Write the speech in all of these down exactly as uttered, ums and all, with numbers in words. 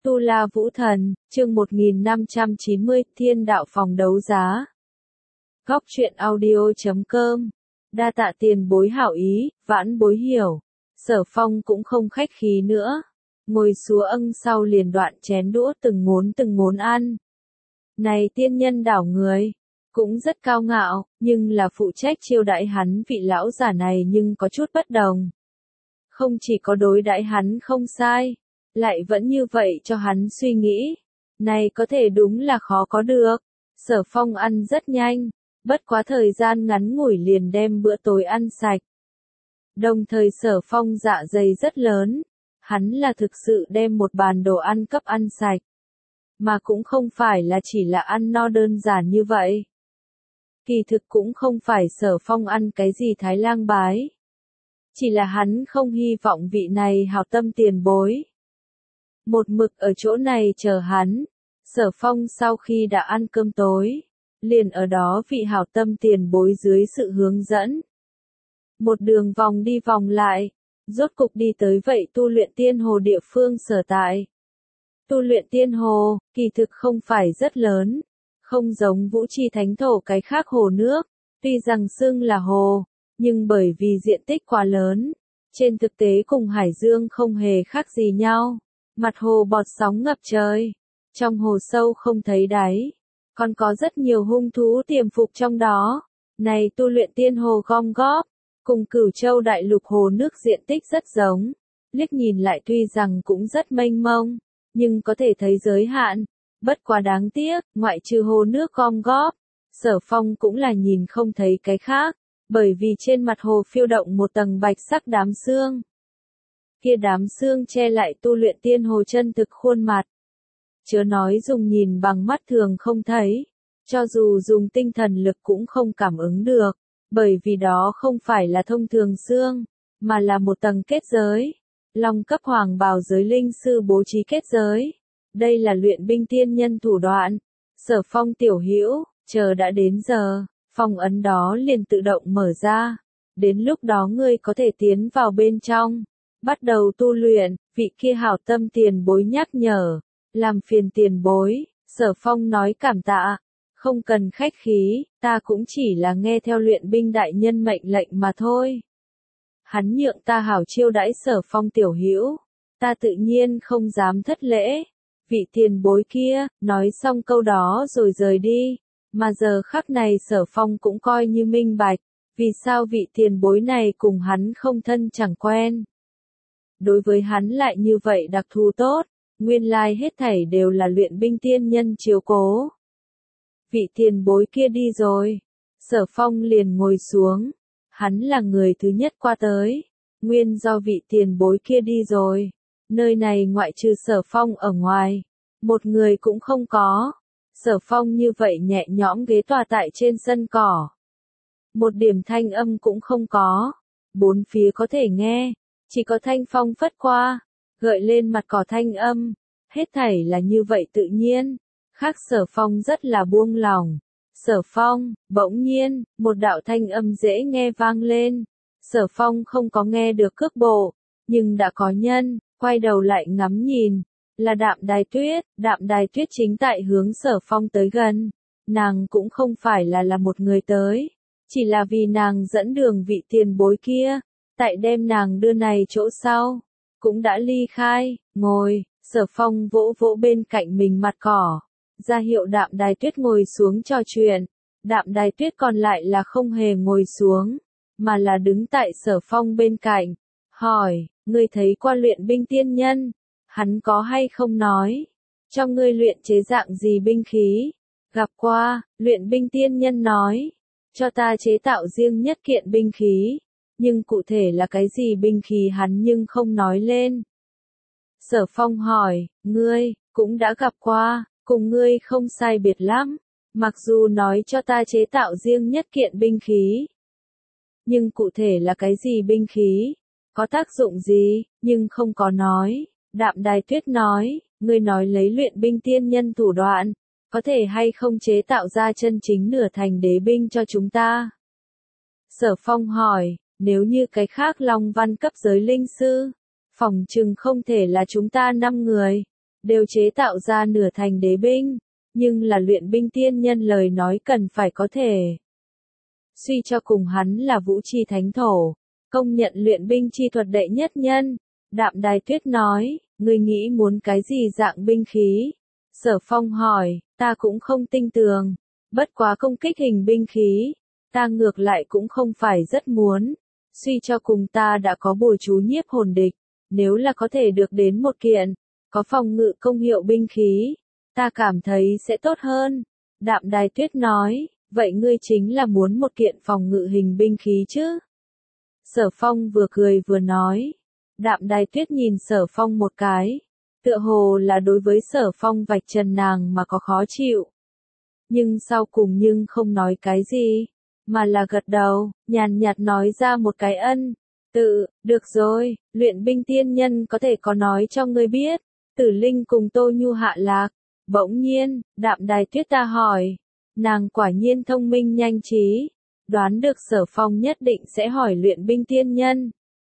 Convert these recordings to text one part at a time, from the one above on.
Tu La Vũ Thần, chương một nghìn năm trăm chín mươi, Thiên Đạo Phòng Đấu Giá. Góc truyện audio chấm com. Đa tạ tiền bối hảo ý, vãn bối hiểu. Sở Phong cũng không khách khí nữa. Ngồi xuống âng sau liền đoạn chén đũa từng ngốn từng ngốn ăn. Này tiên nhân đảo người, cũng rất cao ngạo, nhưng là phụ trách chiêu đãi hắn vị lão giả này nhưng có chút bất đồng. Không chỉ có đối đãi hắn không sai, lại vẫn như vậy cho hắn suy nghĩ. Này có thể đúng là khó có được. Sở Phong ăn rất nhanh, bất quá thời gian ngắn ngủi liền đem bữa tối ăn sạch. Đồng thời Sở Phong dạ dày rất lớn, hắn là thực sự đem một bàn đồ ăn cấp ăn sạch. Mà cũng không phải là chỉ là ăn no đơn giản như vậy. Kỳ thực cũng không phải Sở Phong ăn cái gì Thái Lang bái. Chỉ là hắn không hy vọng vị này hảo tâm tiền bối một mực ở chỗ này chờ hắn. Sở Phong sau khi đã ăn cơm tối, liền ở đó vị hảo tâm tiền bối dưới sự hướng dẫn. Một đường vòng đi vòng lại, rốt cục đi tới vậy tu luyện tiên hồ địa phương sở tại. Tu luyện tiên hồ, kỳ thực không phải rất lớn, không giống Vũ Chi Thánh Thổ cái khác hồ nước, tuy rằng xưng là hồ, nhưng bởi vì diện tích quá lớn, trên thực tế cùng Hải Dương không hề khác gì nhau. Mặt hồ bọt sóng ngập trời, trong hồ sâu không thấy đáy, còn có rất nhiều hung thú tiềm phục trong đó. Này tu luyện tiên hồ gom góp, cùng Cửu Châu đại lục hồ nước diện tích rất giống, liếc nhìn lại tuy rằng cũng rất mênh mông, nhưng có thể thấy giới hạn, bất quá đáng tiếc, ngoại trừ hồ nước gom góp, Sở Phong cũng là nhìn không thấy cái khác, bởi vì trên mặt hồ phiêu động một tầng bạch sắc đám sương. Kia đám sương che lại tu luyện tiên hồ chân thực khuôn mặt. Chớ nói dùng nhìn bằng mắt thường không thấy, cho dù dùng tinh thần lực cũng không cảm ứng được, bởi vì đó không phải là thông thường sương, mà là một tầng kết giới. Long cấp hoàng bào giới linh sư bố trí kết giới. Đây là luyện binh tiên nhân thủ đoạn. Sở Phong tiểu hữu, chờ đã đến giờ, phong ấn đó liền tự động mở ra. Đến lúc đó ngươi có thể tiến vào bên trong. Bắt đầu tu luyện, vị kia hảo tâm tiền bối nhắc nhở, làm phiền tiền bối. Sở Phong nói cảm tạ, không cần khách khí, ta cũng chỉ là nghe theo luyện binh đại nhân mệnh lệnh mà thôi. Hắn nhượng ta hảo chiêu đãi Sở Phong tiểu hữu, ta tự nhiên không dám thất lễ. Vị tiền bối kia, nói xong câu đó rồi rời đi, mà giờ khắc này Sở Phong cũng coi như minh bạch, vì sao vị tiền bối này cùng hắn không thân chẳng quen. Đối với hắn lại như vậy đặc thù tốt, nguyên lai hết thảy đều là luyện binh tiên nhân chiếu cố. Vị tiền bối kia đi rồi, Sở Phong liền ngồi xuống, hắn là người thứ nhất qua tới, nguyên do vị tiền bối kia đi rồi, nơi này ngoại trừ Sở Phong ở ngoài, một người cũng không có. Sở Phong như vậy nhẹ nhõm ghế tòa tại trên sân cỏ. Một điểm thanh âm cũng không có, bốn phía có thể nghe. Chỉ có thanh phong phất qua, gợi lên mặt cỏ thanh âm, hết thảy là như vậy tự nhiên, khác Sở Phong rất là buông lòng. Sở Phong, bỗng nhiên, một đạo thanh âm dễ nghe vang lên, Sở Phong không có nghe được cước bộ, nhưng đã có nhân, quay đầu lại ngắm nhìn, là Đạm Đài Tuyết. Đạm Đài Tuyết chính tại hướng Sở Phong tới gần, nàng cũng không phải là là một người tới, chỉ là vì nàng dẫn đường vị tiền bối kia. Tại đem nàng đưa này chỗ sau, cũng đã ly khai, ngồi. Sở Phong vỗ vỗ bên cạnh mình mặt cỏ, ra hiệu Đạm Đài Tuyết ngồi xuống trò chuyện. Đạm Đài Tuyết còn lại là không hề ngồi xuống, mà là đứng tại Sở Phong bên cạnh, hỏi, ngươi thấy qua luyện binh tiên nhân, hắn có hay không nói, cho ngươi luyện chế dạng gì binh khí? Gặp qua, luyện binh tiên nhân nói, cho ta chế tạo riêng nhất kiện binh khí. Nhưng cụ thể là cái gì binh khí hắn nhưng không nói lên. Sở Phong hỏi, ngươi, cũng đã gặp qua, cùng ngươi không sai biệt lắm, mặc dù nói cho ta chế tạo riêng nhất kiện binh khí. Nhưng cụ thể là cái gì binh khí, có tác dụng gì, nhưng không có nói. Đạm Đài Tuyết nói, ngươi nói lấy luyện binh tiên nhân thủ đoạn, có thể hay không chế tạo ra chân chính nửa thành đế binh cho chúng ta? Sở Phong hỏi. Nếu như cái khác Long Văn cấp giới linh sư, phòng chừng không thể là chúng ta năm người. đều chế tạo ra nửa thành đế binh, nhưng là luyện binh tiên nhân lời nói cần phải có thể. Suy cho cùng hắn là vũ chi thánh thổ, công nhận luyện binh chi thuật đệ nhất nhân. Đạm Đài Tuyết nói, ngươi nghĩ muốn cái gì dạng binh khí? Sở Phong hỏi, ta cũng không tinh tường, bất quá công kích hình binh khí, ta ngược lại cũng không phải rất muốn. Suy cho cùng ta đã có bùa chú nhiếp hồn địch, nếu là có thể được đến một kiện, có phòng ngự công hiệu binh khí, ta cảm thấy sẽ tốt hơn. Đạm Đài Tuyết nói, vậy ngươi chính là muốn một kiện phòng ngự hình binh khí chứ? Sở Phong vừa cười vừa nói. Đạm Đài Tuyết nhìn Sở Phong một cái, tựa hồ là đối với Sở Phong vạch trần nàng mà có khó chịu. Nhưng sau cùng nhưng không nói cái gì, mà là gật đầu, nhàn nhạt nói ra một cái ân. Tự, được rồi, luyện binh tiên nhân có thể có nói cho ngươi biết. Tử Linh cùng Tô Nhu hạ lạc. Bỗng nhiên, Đạm Đài Tuyết ta hỏi. Nàng quả nhiên thông minh nhanh trí, đoán được Sở Phong nhất định sẽ hỏi luyện binh tiên nhân.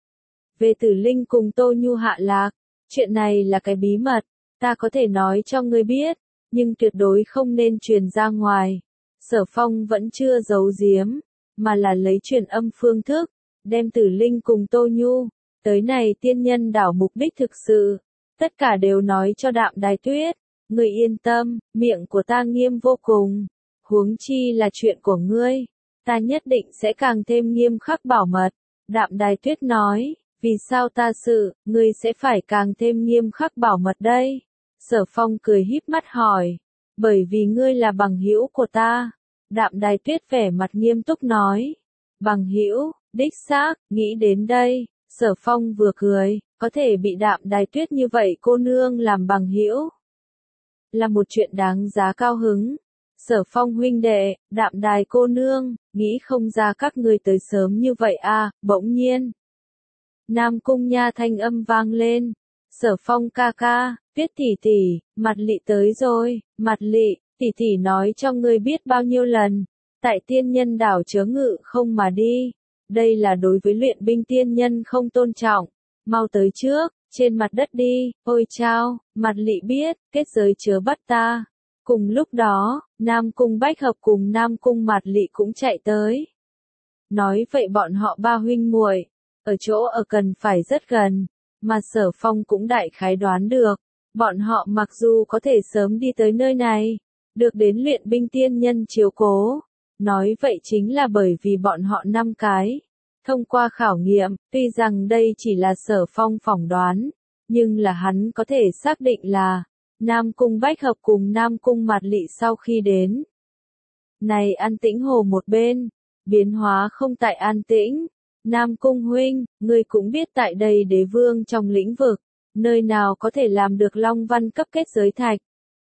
Về Tử Linh cùng Tô Nhu hạ lạc, chuyện này là cái bí mật, ta có thể nói cho ngươi biết, nhưng tuyệt đối không nên truyền ra ngoài. Sở Phong vẫn chưa giấu giếm, mà là lấy truyền âm phương thức, đem Tử Linh cùng Tô Nhu, tới này tiên nhân đảo mục đích thực sự, tất cả đều nói cho Đạm Đài Tuyết. Ngươi yên tâm, miệng của ta nghiêm vô cùng, huống chi là chuyện của ngươi, ta nhất định sẽ càng thêm nghiêm khắc bảo mật. Đạm Đài Tuyết nói, vì sao ta sự, ngươi sẽ phải càng thêm nghiêm khắc bảo mật đây? Sở Phong cười híp mắt hỏi, bởi vì ngươi là bằng hữu của ta. Đạm Đài Tuyết vẻ mặt nghiêm túc nói, bằng hữu, đích xác, nghĩ đến đây, Sở Phong vừa cười, có thể bị Đạm Đài Tuyết như vậy cô nương làm bằng hữu, là một chuyện đáng giá cao hứng. Sở Phong huynh đệ, Đạm Đài cô nương, nghĩ không ra các ngươi tới sớm như vậy à, bỗng nhiên. Nam Cung Nha thanh âm vang lên. Sở Phong ca ca, Tuyết tỷ tỷ, Mặt Lị tới rồi. Mặt Lị, tỷ tỷ nói cho ngươi biết bao nhiêu lần, tại tiên nhân đảo chớ ngự không mà đi, đây là đối với luyện binh tiên nhân không tôn trọng, mau tới trước, trên mặt đất đi. Ôi chao, Mặt Lị biết, kết giới chớ bắt ta. Cùng lúc đó, Nam Cung Bách Hợp cùng Nam Cung Mặt Lị cũng chạy tới. Nói vậy bọn họ ba huynh muội ở chỗ ở cần phải rất gần, mà Sở Phong cũng đại khái đoán được, bọn họ mặc dù có thể sớm đi tới nơi này, được đến luyện binh tiên nhân chiếu cố, nói vậy chính là bởi vì bọn họ năm cái thông qua khảo nghiệm, tuy rằng đây chỉ là Sở Phong phỏng đoán, nhưng là hắn có thể xác định là Nam Cung Bách Hợp cùng Nam Cung Mạt Lị sau khi đến. Này An Tĩnh Hồ một bên, biến hóa không tại An Tĩnh. Nam Cung huynh, ngươi cũng biết tại đây đế vương trong lĩnh vực, nơi nào có thể làm được Long Văn cấp kết giới thạch.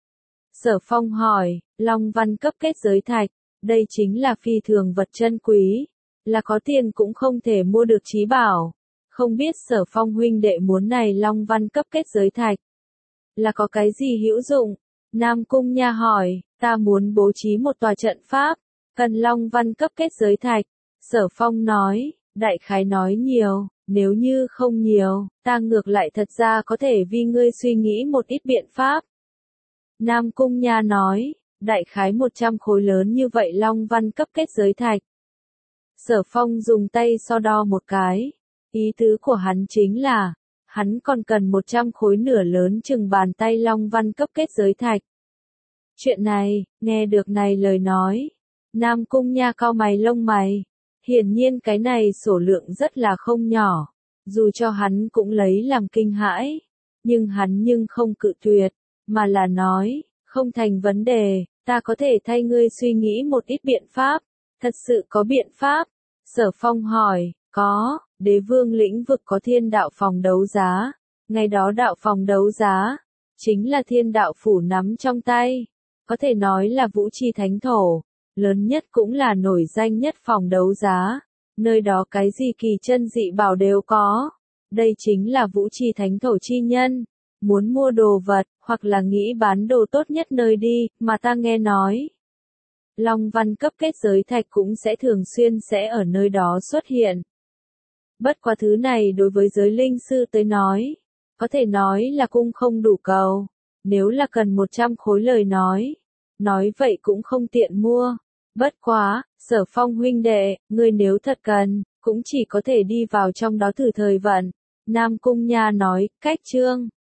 Sở Phong hỏi, Long Văn cấp kết giới thạch, đây chính là phi thường vật chân quý, là có tiền cũng không thể mua được trí bảo. Không biết Sở Phong huynh đệ muốn này Long Văn cấp kết giới thạch, là có cái gì hữu dụng? Nam Cung Nha hỏi, ta muốn bố trí một tòa trận pháp, cần Long Văn cấp kết giới thạch. Sở Phong nói, đại khái nói nhiều, nếu như không nhiều, ta ngược lại thật ra có thể vì ngươi suy nghĩ một ít biện pháp. Nam Cung Nha nói, đại khái một trăm khối lớn như vậy Long Văn cấp kết giới thạch. Sở Phong dùng tay so đo một cái, ý tứ của hắn chính là, hắn còn cần một trăm khối nửa lớn chừng bàn tay Long Văn cấp kết giới thạch. Chuyện này, nghe được này lời nói, Nam Cung Nha cau mày lông mày, hiển nhiên cái này sổ lượng rất là không nhỏ, dù cho hắn cũng lấy làm kinh hãi, nhưng hắn nhưng không cự tuyệt, mà là nói, không thành vấn đề, ta có thể thay ngươi suy nghĩ một ít biện pháp. Thật sự có biện pháp? Sở Phong hỏi, có, đế vương lĩnh vực có thiên đạo phòng đấu giá, ngày đó đạo phòng đấu giá, chính là thiên đạo phủ nắm trong tay, có thể nói là vũ chi thánh thổ, lớn nhất cũng là nổi danh nhất phòng đấu giá, nơi đó cái gì kỳ chân dị bảo đều có, đây chính là vũ chi thánh thổ chi nhân, muốn mua đồ vật, hoặc là nghĩ bán đồ tốt nhất nơi đi, mà ta nghe nói. Long Văn cấp kết giới thạch cũng sẽ thường xuyên sẽ ở nơi đó xuất hiện. Bất quá thứ này đối với giới linh sư tới nói, có thể nói là cung không đủ cầu. nếu là cần một trăm khối lời nói. Nói vậy cũng không tiện mua. Bất quá, Sở Phong huynh đệ, ngươi nếu thật cần, cũng chỉ có thể đi vào trong đó thử thời vận. Nam Cung Nha nói, cách trương.